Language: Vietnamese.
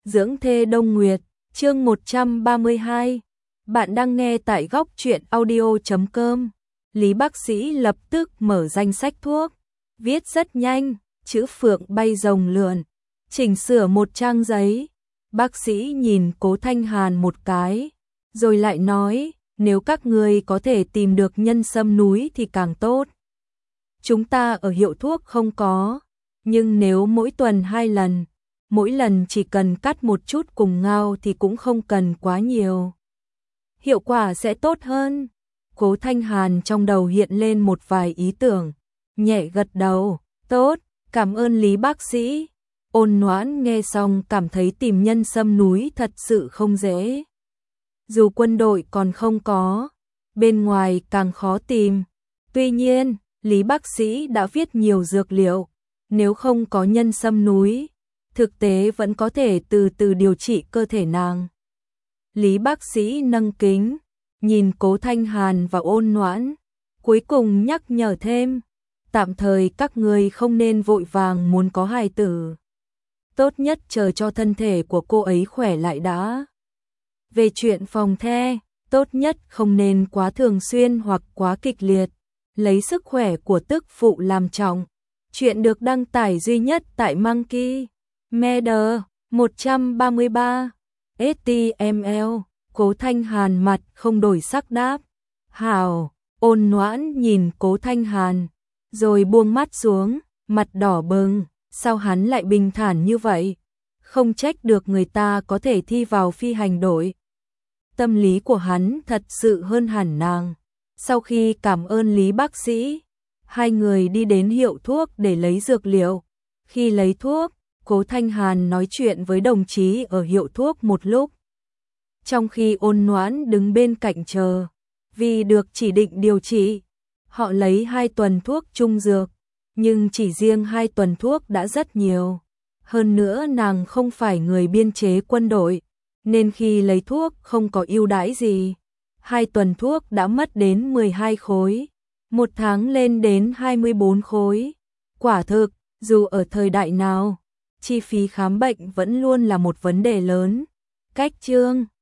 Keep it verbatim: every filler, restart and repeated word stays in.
Dưỡng thê Đông Nguyệt, chương một trăm ba mươi hai. Bạn đang nghe tại góc truyện audio chấm com. Lý bác sĩ lập tức mở danh sách thuốc, viết rất nhanh, chữ phượng bay rồng lượn, chỉnh sửa một trang giấy. Bác sĩ nhìn Cố Thanh Hàn một cái, rồi lại nói, nếu các người có thể tìm được nhân sâm núi thì càng tốt. Chúng ta ở hiệu thuốc không có, nhưng nếu mỗi tuần hai lần, mỗi lần chỉ cần cắt một chút cùng ngao thì cũng không cần quá nhiều. Hiệu quả sẽ tốt hơn. Cố Thanh Hàn trong đầu hiện lên một vài ý tưởng, nhẹ gật đầu, tốt, cảm ơn Lý bác sĩ. Ôn Noãn nghe xong cảm thấy tìm nhân sâm núi thật sự không dễ. Dù quân đội còn không có, bên ngoài càng khó tìm. Tuy nhiên, Lý bác sĩ đã viết nhiều dược liệu, nếu không có nhân sâm núi, thực tế vẫn có thể từ từ điều trị cơ thể nàng. Lý bác sĩ nâng kính, nhìn Cố Thanh Hàn và Ôn Noãn, cuối cùng nhắc nhở thêm, tạm thời các người không nên vội vàng muốn có hài tử. Tốt nhất chờ cho thân thể của cô ấy khỏe lại đã. Về chuyện phòng the, tốt nhất không nên quá thường xuyên hoặc quá kịch liệt, lấy sức khỏe của tức phụ làm trọng. Chuyện được đăng tải duy nhất tại Monkey Media một trăm ba mươi ba ét tê em lờ. Cố Thanh Hàn mặt không đổi sắc đáp, hảo. Ôn Noãn nhìn Cố Thanh Hàn, rồi buông mắt xuống, mặt đỏ bừng, sao hắn lại bình thản như vậy? Không trách được người ta có thể thi vào phi hành đội. Tâm lý của hắn thật sự hơn hẳn nàng. Sau khi cảm ơn Lý bác sĩ, hai người đi đến hiệu thuốc để lấy dược liệu. Khi lấy thuốc, Cố Thanh Hàn nói chuyện với đồng chí ở hiệu thuốc một lúc. Trong khi Ôn Noãn đứng bên cạnh chờ, vì được chỉ định điều trị, họ lấy hai tuần thuốc trung dược, nhưng chỉ riêng hai tuần thuốc đã rất nhiều. Hơn nữa nàng không phải người biên chế quân đội, nên khi lấy thuốc không có ưu đãi gì. Hai tuần thuốc đã mất đến mười hai khối, một tháng lên đến hai mươi bốn khối. Quả thực, dù ở thời đại nào, chi phí khám bệnh vẫn luôn là một vấn đề lớn. Cách chương